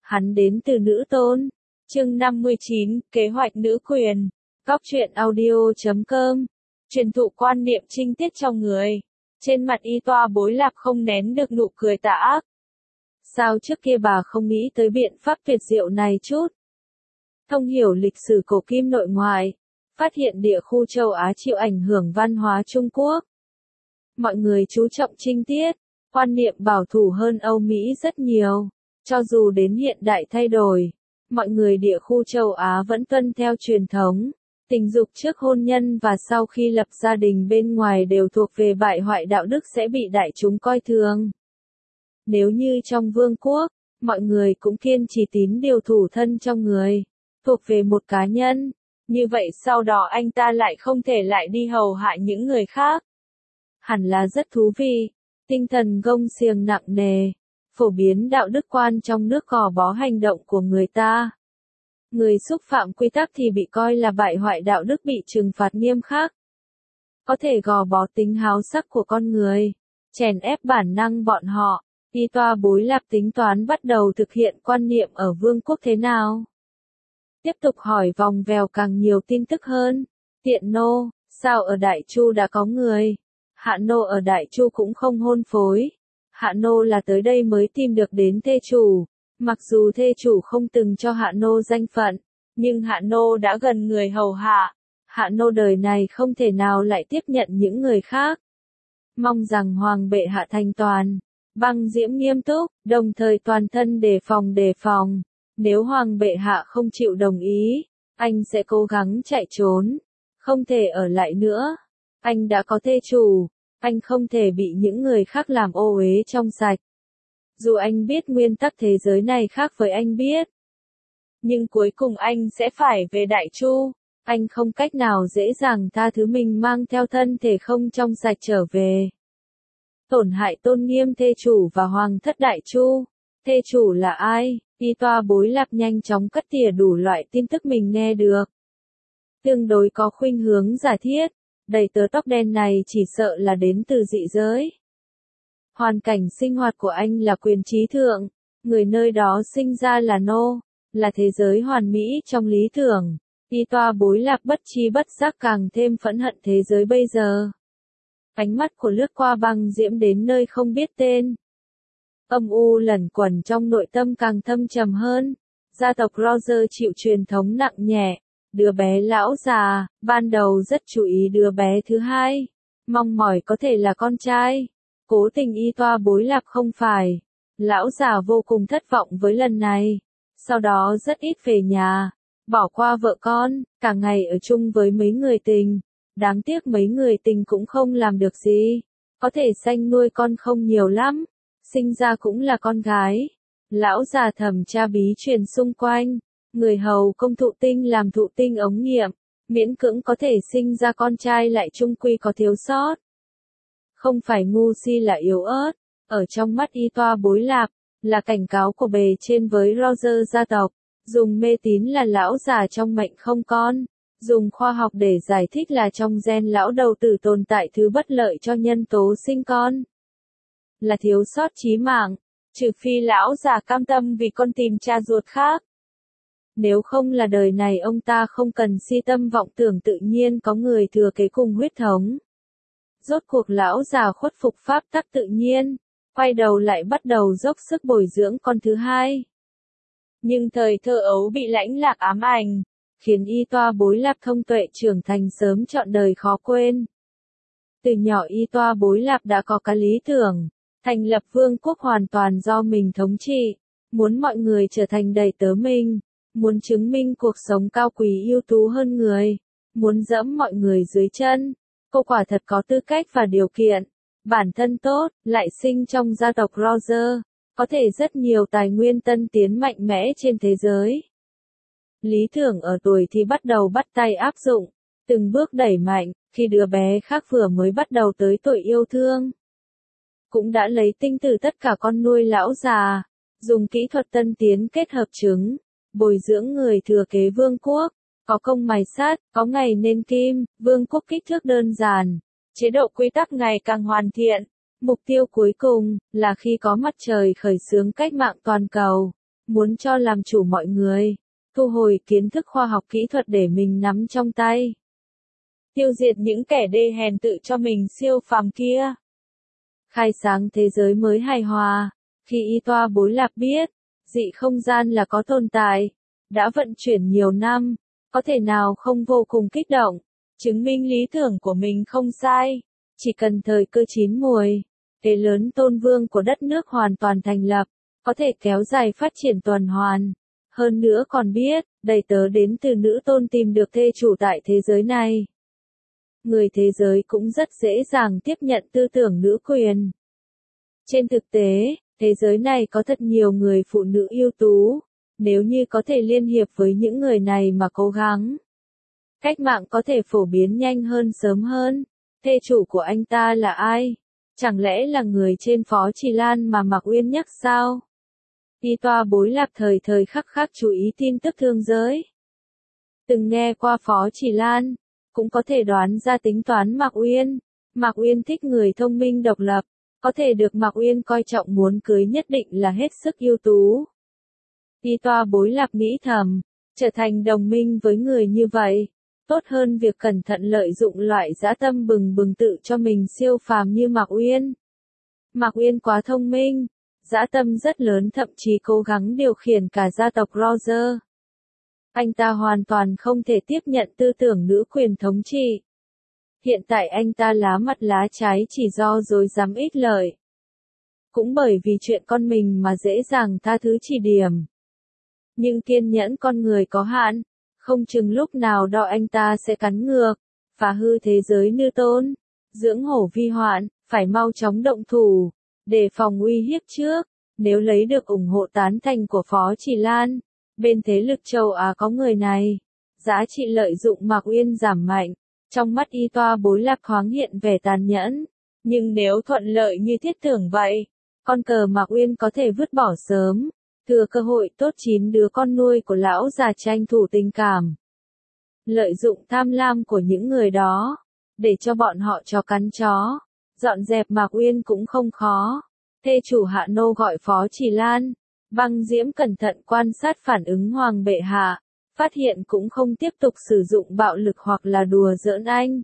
hắn đến từ nữ tôn. Chương 59, kế hoạch nữ quyền. Góc truyện audio.com. Truyền thụ quan niệm trinh tiết trong người. Trên mặt Y Toa Bối Lạp không nén được nụ cười tà ác. Sao trước kia bà không nghĩ tới biện pháp tuyệt diệu này chút? Thông hiểu lịch sử cổ kim nội ngoại, phát hiện địa khu châu Á chịu ảnh hưởng văn hóa Trung Quốc. Mọi người chú trọng trinh tiết, quan niệm bảo thủ hơn Âu Mỹ rất nhiều. Cho dù đến hiện đại thay đổi, mọi người địa khu châu Á vẫn tuân theo truyền thống. Tình dục trước hôn nhân và sau khi lập gia đình bên ngoài đều thuộc về bại hoại đạo đức sẽ bị đại chúng coi thường. Nếu như trong vương quốc, mọi người cũng kiên trì tín điều thủ thân trong người, thuộc về một cá nhân, như vậy sau đó anh ta lại không thể lại đi hầu hạ những người khác. Hẳn là rất thú vị, tinh thần gông xiềng nặng nề, phổ biến đạo đức quan trong nước gò bó hành động của người ta. Người xúc phạm quy tắc thì bị coi là bại hoại đạo đức bị trừng phạt nghiêm khắc. Có thể gò bó tính háo sắc của con người, chèn ép bản năng bọn họ. Y Toa Bối Lạp tính toán bắt đầu thực hiện quan niệm ở vương quốc thế nào? Tiếp tục hỏi vòng vèo càng nhiều tin tức hơn. Tiện nô, sao ở Đại Chu đã có người? Hạ nô ở Đại Chu cũng không hôn phối. Hạ nô là tới đây mới tìm được đến thê chủ. Mặc dù thê chủ không từng cho hạ nô danh phận, nhưng hạ nô đã gần người hầu hạ. Hạ nô đời này không thể nào lại tiếp nhận những người khác. Mong rằng hoàng bệ hạ thành toàn. Băng Diễm nghiêm túc, đồng thời toàn thân đề phòng. Nếu hoàng bệ hạ không chịu đồng ý, anh sẽ cố gắng chạy trốn. Không thể ở lại nữa. Anh đã có thê chủ, anh không thể bị những người khác làm ô uế trong sạch. Dù anh biết nguyên tắc thế giới này khác với anh biết, nhưng cuối cùng anh sẽ phải về Đại Chu. Anh không cách nào dễ dàng tha thứ mình mang theo thân thể không trong sạch trở về. Tổn hại tôn nghiêm thê chủ và hoàng thất Đại Chu. Thê chủ là ai? Y Toa Bối Lạp nhanh chóng cắt tỉa đủ loại tin tức mình nghe được. Tương đối có khuynh hướng giả thiết, đầy tớ tóc đen này chỉ sợ là đến từ dị giới. Hoàn cảnh sinh hoạt của anh là quyền trí thượng, người nơi đó sinh ra là nô, là thế giới hoàn mỹ trong lý tưởng. Y Toa Bối Lạp bất tri bất giác càng thêm phẫn hận thế giới bây giờ. Ánh mắt của lướt qua Băng Diễm đến nơi không biết tên. Âm u lẩn quẩn trong nội tâm càng thâm trầm hơn. Gia tộc Roger chịu truyền thống nặng nhẹ. Đứa bé lão già, ban đầu rất chú ý đứa bé thứ hai. Mong mỏi có thể là con trai. Cố tình Y Toa Bối Lạp không phải. Lão già vô cùng thất vọng với lần này. Sau đó rất ít về nhà. Bỏ qua vợ con, cả ngày ở chung với mấy người tình. Đáng tiếc mấy người tình cũng không làm được gì. Có thể sanh nuôi con không nhiều lắm. Sinh ra cũng là con gái. Lão già thẩm tra bí truyền xung quanh. Người hầu công thụ tinh làm thụ tinh ống nghiệm. Miễn cưỡng có thể sinh ra con trai lại chung quy có thiếu sót. Không phải ngu si là yếu ớt. Ở trong mắt Y Toa Bối Lạp, là cảnh cáo của bề trên với Roger gia tộc. Dùng mê tín là lão già trong mệnh không con. Dùng khoa học để giải thích là trong gen lão đầu tử tồn tại thứ bất lợi cho nhân tố sinh con. Là thiếu sót chí mạng, trừ phi lão già cam tâm vì con tìm cha ruột khác. Nếu không là đời này ông ta không cần si tâm vọng tưởng tự nhiên có người thừa kế cùng huyết thống. Rốt cuộc lão già khuất phục pháp tắc tự nhiên, quay đầu lại bắt đầu dốc sức bồi dưỡng con thứ hai. Nhưng thời thơ ấu bị lãnh lạc ám ảnh, khiến Y Toa Bối Lạp thông tuệ trưởng thành sớm trọn đời khó quên. Từ nhỏ Y Toa Bối Lạp đã có cái lý tưởng, thành lập vương quốc hoàn toàn do mình thống trị, muốn mọi người trở thành đầy tớ mình, muốn chứng minh cuộc sống cao quý ưu tú hơn người, muốn dẫm mọi người dưới chân. Cô quả thật có tư cách và điều kiện, bản thân tốt, lại sinh trong gia tộc Roger, có thể rất nhiều tài nguyên tân tiến mạnh mẽ trên thế giới. Lý tưởng ở tuổi thì bắt đầu bắt tay áp dụng, từng bước đẩy mạnh, khi đứa bé khác vừa mới bắt đầu tới tuổi yêu thương. Cũng đã lấy tinh từ tất cả con nuôi lão già, dùng kỹ thuật tân tiến kết hợp trứng, bồi dưỡng người thừa kế vương quốc, có công mài sắt, có ngày nên kim, vương quốc kích thước đơn giản, chế độ quy tắc ngày càng hoàn thiện. Mục tiêu cuối cùng là khi có mặt trời khởi xướng cách mạng toàn cầu, muốn cho làm chủ mọi người, thu hồi kiến thức khoa học kỹ thuật để mình nắm trong tay. Tiêu diệt những kẻ đê hèn tự cho mình siêu phàm kia. Khai sáng thế giới mới hài hòa. Khi Y Toa Bối Lạc biết, dị không gian là có tồn tại, đã vận chuyển nhiều năm, có thể nào không vô cùng kích động, chứng minh lý tưởng của mình không sai, chỉ cần thời cơ chín muồi, thế lớn tôn vương của đất nước hoàn toàn thành lập, có thể kéo dài phát triển tuần hoàn. Hơn nữa còn biết, đầy tớ đến từ nữ tôn tìm được thê chủ tại thế giới này. Người thế giới cũng rất dễ dàng tiếp nhận tư tưởng nữ quyền. Trên thực tế, thế giới này có thật nhiều người phụ nữ ưu tú, nếu như có thể liên hiệp với những người này mà cố gắng. Cách mạng có thể phổ biến nhanh hơn sớm hơn. Thê chủ của anh ta là ai? Chẳng lẽ là người trên Phó Trì Lan mà Mạc Uyên nhắc sao? Y Toa Bối Lạc thời thời khắc khắc chú ý tin tức thương giới. Từng nghe qua Phó Trì Lan, cũng có thể đoán ra tính toán Mạc Uyên. Mạc Uyên thích người thông minh độc lập, có thể được Mạc Uyên coi trọng muốn cưới nhất định là hết sức ưu tú. Y Toa Bối Lạc nghĩ thầm, trở thành đồng minh với người như vậy, tốt hơn việc cẩn thận lợi dụng loại dã tâm bừng bừng tự cho mình siêu phàm như Mạc Uyên. Mạc Uyên quá thông minh, dã tâm rất lớn, thậm chí cố gắng điều khiển cả gia tộc Roger. Anh ta hoàn toàn không thể tiếp nhận tư tưởng nữ quyền thống trị. Hiện tại anh ta lá mặt lá trái chỉ do dối dám ích lợi. Cũng bởi vì chuyện con mình mà dễ dàng tha thứ chỉ điểm. Nhưng kiên nhẫn con người có hạn, không chừng lúc nào đó anh ta sẽ cắn ngược, phá hư thế giới Nữ Tôn, dưỡng hổ vi hoạn, phải mau chóng động thủ, đề phòng uy hiếp trước. Nếu lấy được ủng hộ tán thành của Phó Trì Lan, bên thế lực châu Á có người này, giá trị lợi dụng Mạc Uyên giảm mạnh. Trong mắt Y Toa Bối Lạc thoáng hiện vẻ tàn nhẫn, nhưng nếu thuận lợi như thiết tưởng vậy, con cờ Mạc Uyên có thể vứt bỏ sớm, thừa cơ hội tốt 9 đứa con nuôi của lão già tranh thủ tình cảm. Lợi dụng tham lam của những người đó, để cho bọn họ chó cắn chó, dọn dẹp Mạc Uyên cũng không khó. Thê chủ Hạ Nô gọi Phó Trì Lan, Băng Diễm cẩn thận quan sát phản ứng Hoàng bệ hạ, phát hiện cũng không tiếp tục sử dụng bạo lực hoặc là đùa giỡn anh.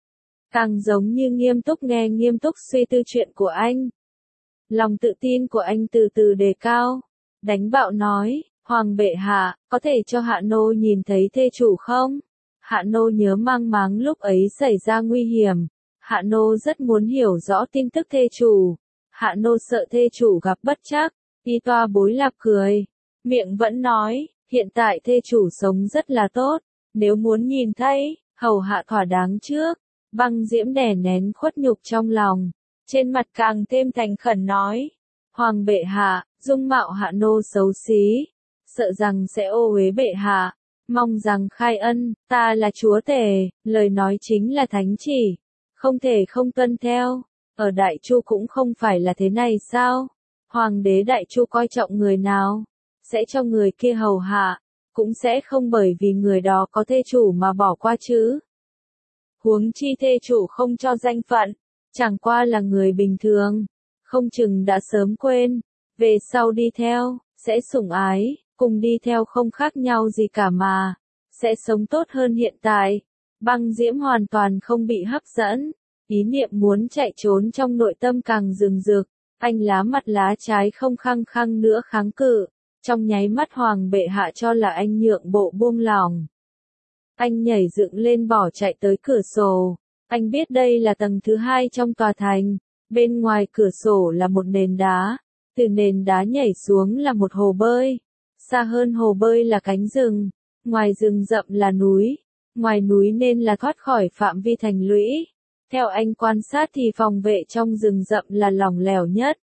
Càng giống như nghiêm túc nghe nghiêm túc suy tư chuyện của anh. Lòng tự tin của anh từ từ đề cao, đánh bạo nói, Hoàng bệ hạ, có thể cho Hạ Nô nhìn thấy thê chủ không? Hạ Nô nhớ mang máng lúc ấy xảy ra nguy hiểm. Hạ Nô rất muốn hiểu rõ tin tức thê chủ. Hạ Nô sợ thê chủ gặp bất trắc. Y Toa Bối Lạc cười, miệng vẫn nói, hiện tại thê chủ sống rất là tốt, nếu muốn nhìn thấy, hầu hạ thỏa đáng trước. Băng Diễm đè nén khuất nhục trong lòng, trên mặt càng thêm thành khẩn nói, Hoàng bệ hạ, dung mạo Hạ Nô xấu xí, sợ rằng sẽ ô uế bệ hạ, mong rằng khai ân, ta là chúa tể, lời nói chính là thánh chỉ, không thể không tuân theo. Ở Đại Chu cũng không phải là thế này sao? Hoàng đế Đại Chu coi trọng người nào, sẽ cho người kia hầu hạ, cũng sẽ không bởi vì người đó có thê chủ mà bỏ qua chứ. Huống chi thê chủ không cho danh phận, chẳng qua là người bình thường, không chừng đã sớm quên, về sau đi theo, sẽ sủng ái, cùng đi theo không khác nhau gì cả mà, sẽ sống tốt hơn hiện tại. Băng Diễm hoàn toàn không bị hấp dẫn, ý niệm muốn chạy trốn trong nội tâm càng rừng rực, anh lá mặt lá trái không khăng khăng nữa kháng cự, trong nháy mắt Hoàng bệ hạ cho là anh nhượng bộ buông lỏng. Anh nhảy dựng lên bỏ chạy tới cửa sổ, anh biết đây là tầng thứ 2 trong tòa thành, bên ngoài cửa sổ là một nền đá, từ nền đá nhảy xuống là một hồ bơi, xa hơn hồ bơi là cánh rừng, ngoài rừng rậm là núi, ngoài núi nên là thoát khỏi phạm vi thành lũy. Theo anh quan sát thì phòng vệ trong rừng rậm là lỏng lẻo nhất.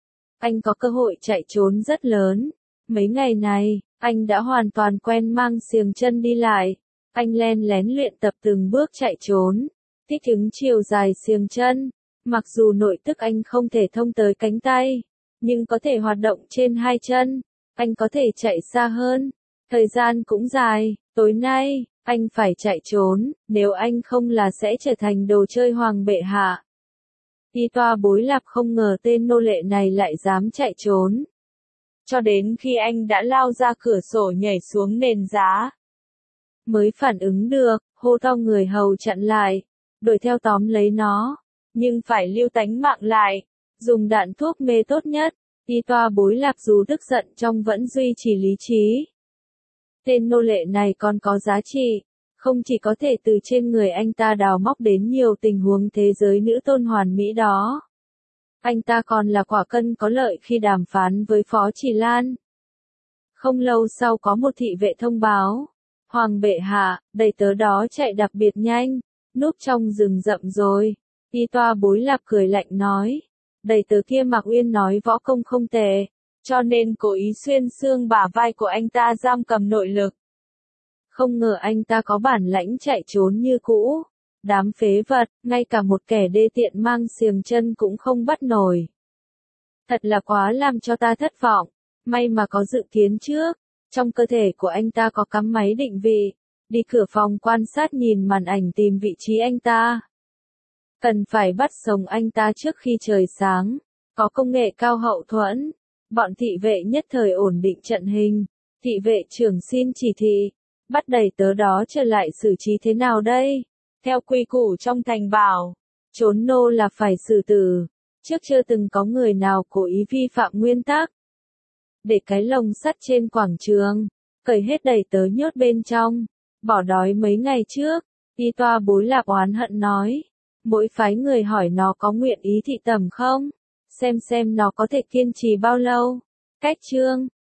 Anh có cơ hội chạy trốn rất lớn. Mấy ngày này, anh đã hoàn toàn quen mang xiềng chân đi lại. Anh len lén luyện tập từng bước chạy trốn, thích ứng chiều dài xiềng chân. Mặc dù nội tức anh không thể thông tới cánh tay, nhưng có thể hoạt động trên 2 chân. Anh có thể chạy xa hơn. Thời gian cũng dài, tối nay, anh phải chạy trốn, nếu anh không là sẽ trở thành đồ chơi Hoàng bệ hạ. Y Toa Bối Lạc không ngờ tên nô lệ này lại dám chạy trốn. cho đến khi anh đã lao ra cửa sổ nhảy xuống nền giá. Mới phản ứng được, hô to người hầu chặn lại, đuổi theo tóm lấy nó, nhưng phải lưu tánh mạng lại, dùng đạn thuốc mê tốt nhất. Y toa bối lạc dù tức giận trong vẫn duy trì lý trí. Tên nô lệ này còn có giá trị, không chỉ có thể từ trên người anh ta đào móc đến nhiều tình huống thế giới nữ tôn hoàn mỹ đó. Anh ta còn là quả cân có lợi khi đàm phán với Phó Trì Lan. Không lâu sau có một thị vệ thông báo, Hoàng bệ hạ, đầy tớ đó chạy đặc biệt nhanh, núp trong rừng rậm rồi. Y toa bối lạc cười lạnh nói, đầy tớ kia Mạc Uyên nói võ công không tệ, cho nên cố ý xuyên xương bả vai của anh ta giam cầm nội lực. Không ngờ anh ta có bản lãnh chạy trốn như cũ. Đám phế vật, ngay cả một kẻ đê tiện mang xiềng chân cũng không bắt nổi. Thật là quá làm cho ta thất vọng, may mà có dự kiến trước. Trong cơ thể của anh ta có cắm máy định vị, đi cửa phòng quan sát nhìn màn ảnh tìm vị trí anh ta. Cần phải bắt sống anh ta trước khi trời sáng, có công nghệ cao hậu thuẫn. Bọn thị vệ nhất thời ổn định trận hình, thị vệ trưởng xin chỉ thị, bắt đầy tớ đó trở lại xử trí thế nào đây? Theo quy củ trong thành bảo, trốn nô là phải xử tử, trước chưa từng có người nào cố ý vi phạm nguyên tắc. Để cái lồng sắt trên quảng trường, cởi hết đầy tớ nhốt bên trong, bỏ đói mấy ngày trước. Y toa bối lạc oán hận nói, mỗi phái người hỏi nó có nguyện ý thị tẩm không, xem nó có thể kiên trì bao lâu. Cách chương